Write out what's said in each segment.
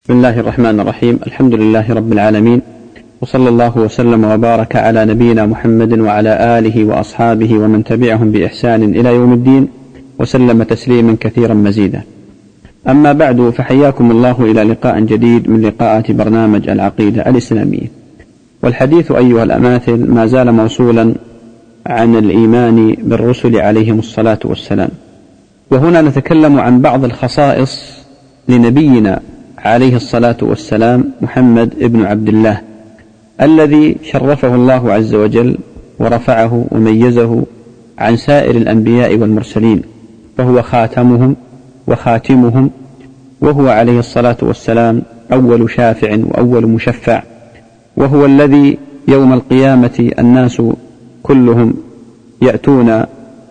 بسم الله الرحمن الرحيم. الحمد لله رب العالمين، وصلى الله وسلم وبارك على نبينا محمد وعلى آله وأصحابه ومن تبعهم بإحسان إلى يوم الدين، وسلم تسليما كثيرا مزيدا. أما بعد، فحياكم الله إلى لقاء جديد من لقاءات برنامج العقيدة الإسلامية. والحديث أيها الأماثل ما زال موصولا عن الإيمان بالرسل عليهم الصلاة والسلام، وهنا نتكلم عن بعض الخصائص لنبينا عليه الصلاة والسلام محمد ابن عبد الله، الذي شرفه الله عز وجل ورفعه وميزه عن سائر الأنبياء والمرسلين، فهو خاتمهم وخاتمهم، وهو عليه الصلاة والسلام أول شافع وأول مشفع، وهو الذي يوم القيامة الناس كلهم يأتون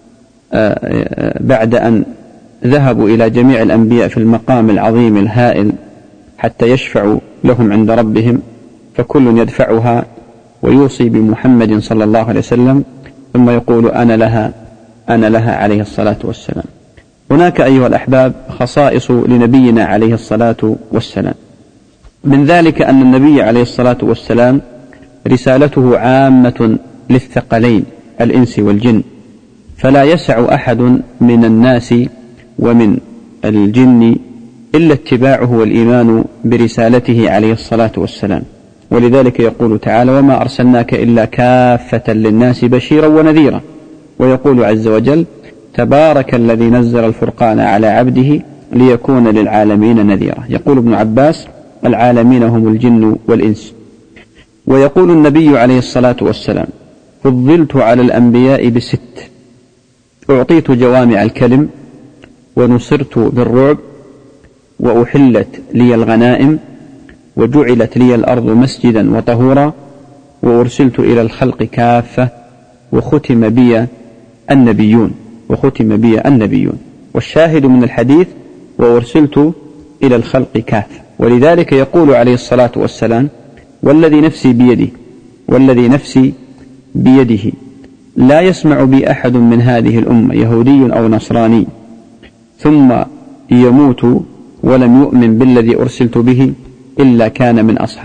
بعد أن ذهبوا إلى جميع الأنبياء في المقام العظيم الهائل حتى يشفعوا لهم عند ربهم، فكل يدفعها ويوصي بمحمد صلى الله عليه وسلم، ثم يقول أنا لها عليه الصلاة والسلام. هناك أيها الأحباب خصائص لنبينا عليه الصلاة والسلام، من ذلك أن النبي عليه الصلاة والسلام رسالته عامة للثقلين الإنس والجن، فلا يسع أحد من الناس ومن الجن إلا اتباعه والإيمان برسالته عليه الصلاة والسلام. ولذلك يقول تعالى: وما أرسلناك إلا كافة للناس بشيرا ونذيرا. ويقول عز وجل: تبارك الذي نزل الفرقان على عبده ليكون للعالمين نذيرا. يقول ابن عباس: العالمين هم الجن والإنس. ويقول النبي عليه الصلاة والسلام: فضلت على الأنبياء ب6: أعطيت جوامع الكلم، ونصرت بالرعب، وأحلت لي الغنائم، وجعلت لي الأرض مسجدا وطهورا، وأرسلت إلى الخلق كافة، وختم بي النبيون. والشاهد من الحديث: وأرسلت إلى الخلق كافة. ولذلك يقول عليه الصلاة والسلام: والذي نفسي بيده لا يسمع بي أحد من هذه الأمة يهودي أو نصراني ثم يموت ولم يؤمن بالذي أرسلت به إلا كان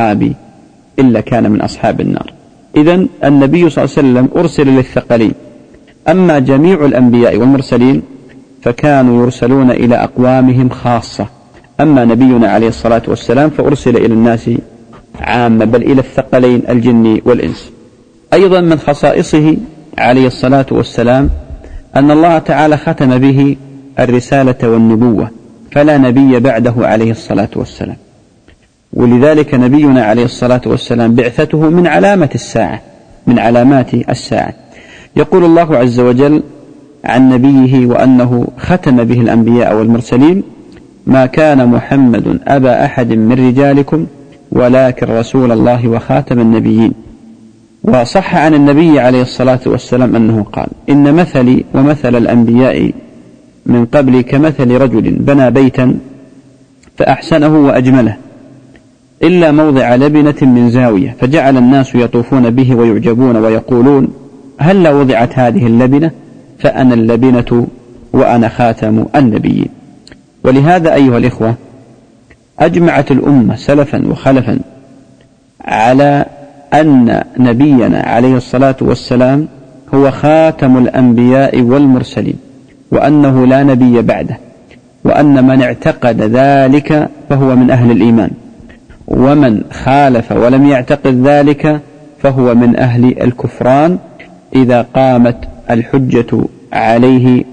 من أصحاب النار. إذن النبي صلى الله عليه وسلم أرسل للثقلين. أما جميع الأنبياء والمرسلين فكانوا يرسلون إلى أقوامهم خاصة، أما نبينا عليه الصلاة والسلام فأرسل إلى الناس عامة، بل إلى الثقلين الجن والإنس. أيضا من خصائصه عليه الصلاة والسلام أن الله تعالى ختم به الرسالة والنبوة، فلا نبي بعده عليه الصلاة والسلام. ولذلك نبينا عليه الصلاة والسلام بعثته من علامات الساعة. يقول الله عز وجل عن نبيه وأنه ختم به الأنبياء والمرسلين: ما كان محمد أبا أحد من رجالكم ولكن رسول الله وخاتم النبيين. وصح عن النبي عليه الصلاة والسلام أنه قال: إن مثلي ومثل الأنبياء من قبل كمثل رجل بنى بيتا فأحسنه وأجمله إلا موضع لبنة من زاوية، فجعل الناس يطوفون به ويعجبون ويقولون: هل لا وضعت هذه اللبنة؟ فأنا اللبنة وأنا خاتم النبيين. ولهذا أيها الإخوة أجمعت الأمة سلفا وخلفا على أن نبينا عليه الصلاة والسلام هو خاتم الأنبياء والمرسلين، وأنه لا نبي بعده، وأن من اعتقد ذلك فهو من أهل الإيمان، ومن خالف ولم يعتقد ذلك فهو من أهل الكفران إذا قامت الحجة عليه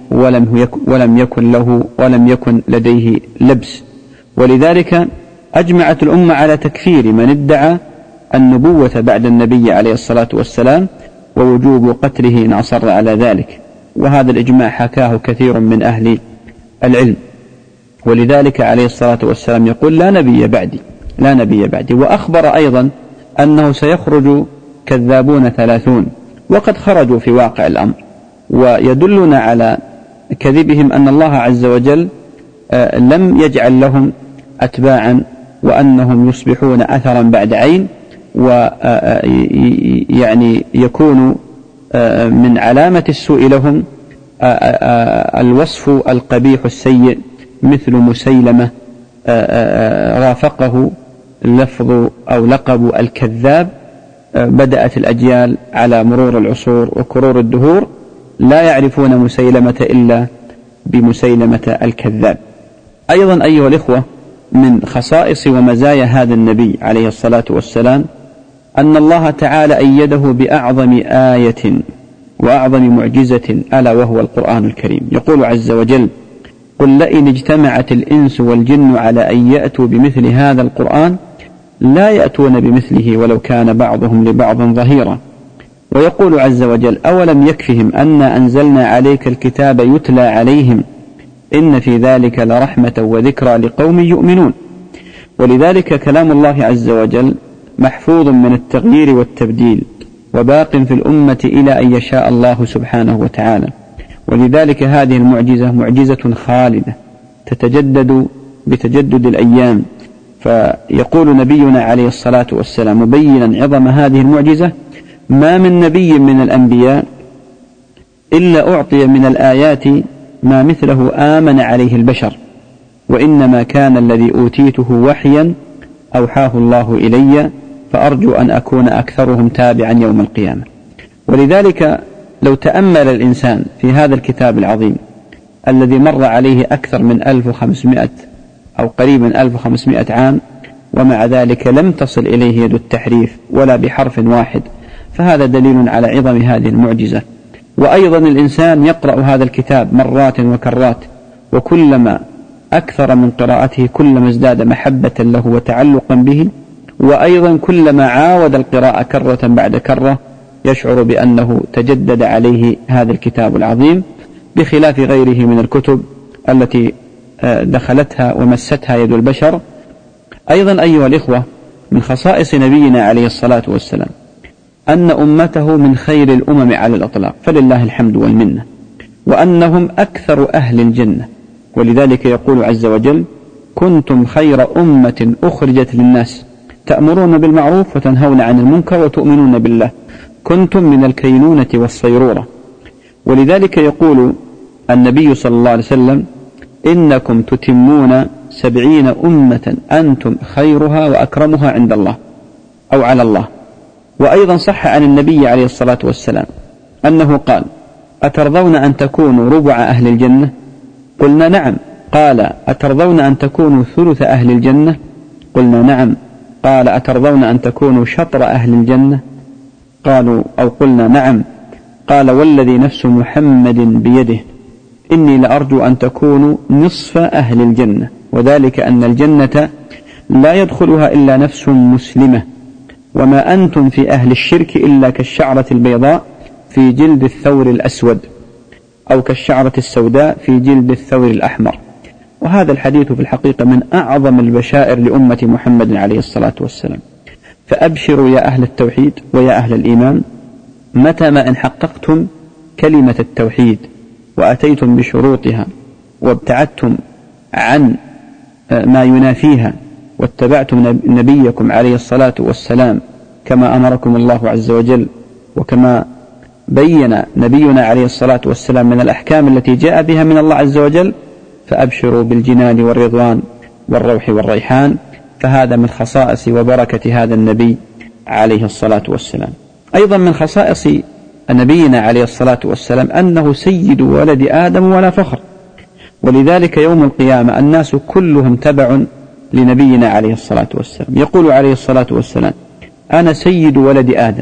ولم يكن لديه لبس. ولذلك أجمعت الأمة على تكفير من ادعى النبوة بعد النبي عليه الصلاة والسلام، ووجوب قتله إن أصر على ذلك. وهذا الإجماع حكاه كثير من أهل العلم. ولذلك عليه الصلاة والسلام يقول: لا نبي بعدي. وأخبر أيضا أنه سيخرج كذابون 30، وقد خرجوا في واقع الأمر. ويدلنا على كذبهم أن الله عز وجل لم يجعل لهم أتباعا، وأنهم يصبحون أثرا بعد عين، ويعني يكون من علامة السوء لهم الوصف القبيح السيء مثل مسيلمة رافقه لفظ أو لقب الكذاب بدأت الأجيال على مرور العصور وكرور الدهور لا يعرفون مسيلمة إلا بمسيلمة الكذاب. أيضا أيها الإخوة، من خصائص ومزايا هذا النبي عليه الصلاة والسلام أن الله تعالى أيده بأعظم آية وأعظم معجزة ألا وهو القرآن الكريم. يقول عز وجل: قل لئن اجتمعت الإنس والجن على أن يأتوا بمثل هذا القرآن لا يأتون بمثله ولو كان بعضهم لبعض ظهيرا. ويقول عز وجل: أولم يكفهم أنا أنزلنا عليك الكتاب يتلى عليهم إن في ذلك لرحمة وذكرى لقوم يؤمنون. ولذلك كلام الله عز وجل محفوظ من التغيير والتبديل وباق في الأمة إلى أن يشاء الله سبحانه وتعالى. ولذلك هذه المعجزة معجزة خالدة تتجدد بتجدد الأيام. فيقول نبينا عليه الصلاة والسلام مبينا عظم هذه المعجزة: ما من نبي من الأنبياء إلا أعطي من الآيات ما مثله آمن عليه البشر، وإنما كان الذي أوتيته وحيا أوحاه الله إلي، فأرجو أن أكون أكثرهم تابعا يوم القيامة. ولذلك لو تأمل الإنسان في هذا الكتاب العظيم الذي مر عليه أكثر من 1500 أو قريب من 1500 عام، ومع ذلك لم تصل إليه يد التحريف ولا بحرف واحد، فهذا دليل على عظم هذه المعجزة. وأيضا الإنسان يقرأ هذا الكتاب مرات وكرات، وكلما أكثر من قراءته كلما ازداد محبة له وتعلقا به، وأيضا كلما عاود القراءة كرة بعد كرة يشعر بأنه تجدد عليه هذا الكتاب العظيم، بخلاف غيره من الكتب التي دخلتها ومستها يد البشر. أيضا أيها الإخوة، من خصائص نبينا عليه الصلاة والسلام أن أمته من خير الأمم على الأطلاق، فلله الحمد والمنة، وأنهم أكثر أهل الجنة. ولذلك يقول عز وجل: كنتم خير أمة أخرجت للناس تأمرون بالمعروف وتنهون عن المنكر وتؤمنون بالله، كنتم من الكينونة والصيرورة. ولذلك يقول النبي صلى الله عليه وسلم: إنكم تتمون 70 أمة أنتم خيرها وأكرمها عند الله أو على الله. وأيضا صح عن النبي عليه الصلاة والسلام أنه قال: أترضون أن تكونوا ربع أهل الجنة؟ قلنا نعم. قال: أترضون أن تكونوا ثلث أهل الجنة؟ قلنا نعم. قال: أترضون أن تكونوا شطر أهل الجنة؟ قالوا أو قلنا نعم. قال: والذي نفس محمد بيده إني لأرجو أن تكونوا نصف أهل الجنة، وذلك أن الجنة لا يدخلها إلا نفس مسلمة، وما أنتم في أهل الشرك إلا كالشعرة البيضاء في جلد الثور الأسود، أو كالشعرة السوداء في جلد الثور الأحمر. وهذا الحديث في الحقيقة من أعظم البشائر لأمة محمد عليه الصلاة والسلام. فأبشروا يا أهل التوحيد ويا أهل الإيمان، متى ما إن حققتم كلمة التوحيد وأتيتم بشروطها وابتعدتم عن ما ينافيها واتبعتم نبيكم عليه الصلاة والسلام كما أمركم الله عز وجل، وكما بين نبينا عليه الصلاة والسلام من الأحكام التي جاء بها من الله عز وجل، فأبشروا بالجنان والرضوان والروح والريحان. فهذا من خصائص وبركة هذا النبي عليه الصلاة والسلام. أيضا من خصائص نبينا عليه الصلاة والسلام أنه سيد ولد آدم ولا فخر. ولذلك يوم القيامة الناس كلهم تبع لنبينا عليه الصلاة والسلام. يقول عليه الصلاة والسلام: أنا سيد ولد آدم،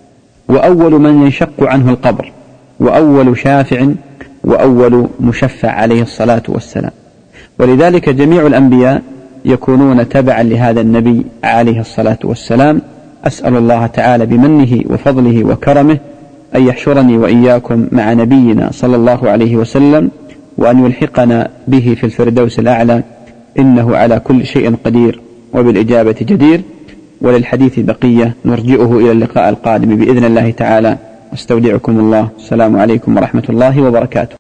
وأول من ينشق عنه القبر، وأول شافع، وأول مشفع عليه الصلاة والسلام. ولذلك جميع الأنبياء يكونون تبعا لهذا النبي عليه الصلاة والسلام. أسأل الله تعالى بمنه وفضله وكرمه أن يحشرني وإياكم مع نبينا صلى الله عليه وسلم، وأن يلحقنا به في الفردوس الأعلى، إنه على كل شيء قدير وبالإجابة جدير. وللحديث بقية نرجئه إلى اللقاء القادم بإذن الله تعالى. أستودعكم الله. السلام عليكم ورحمة الله وبركاته.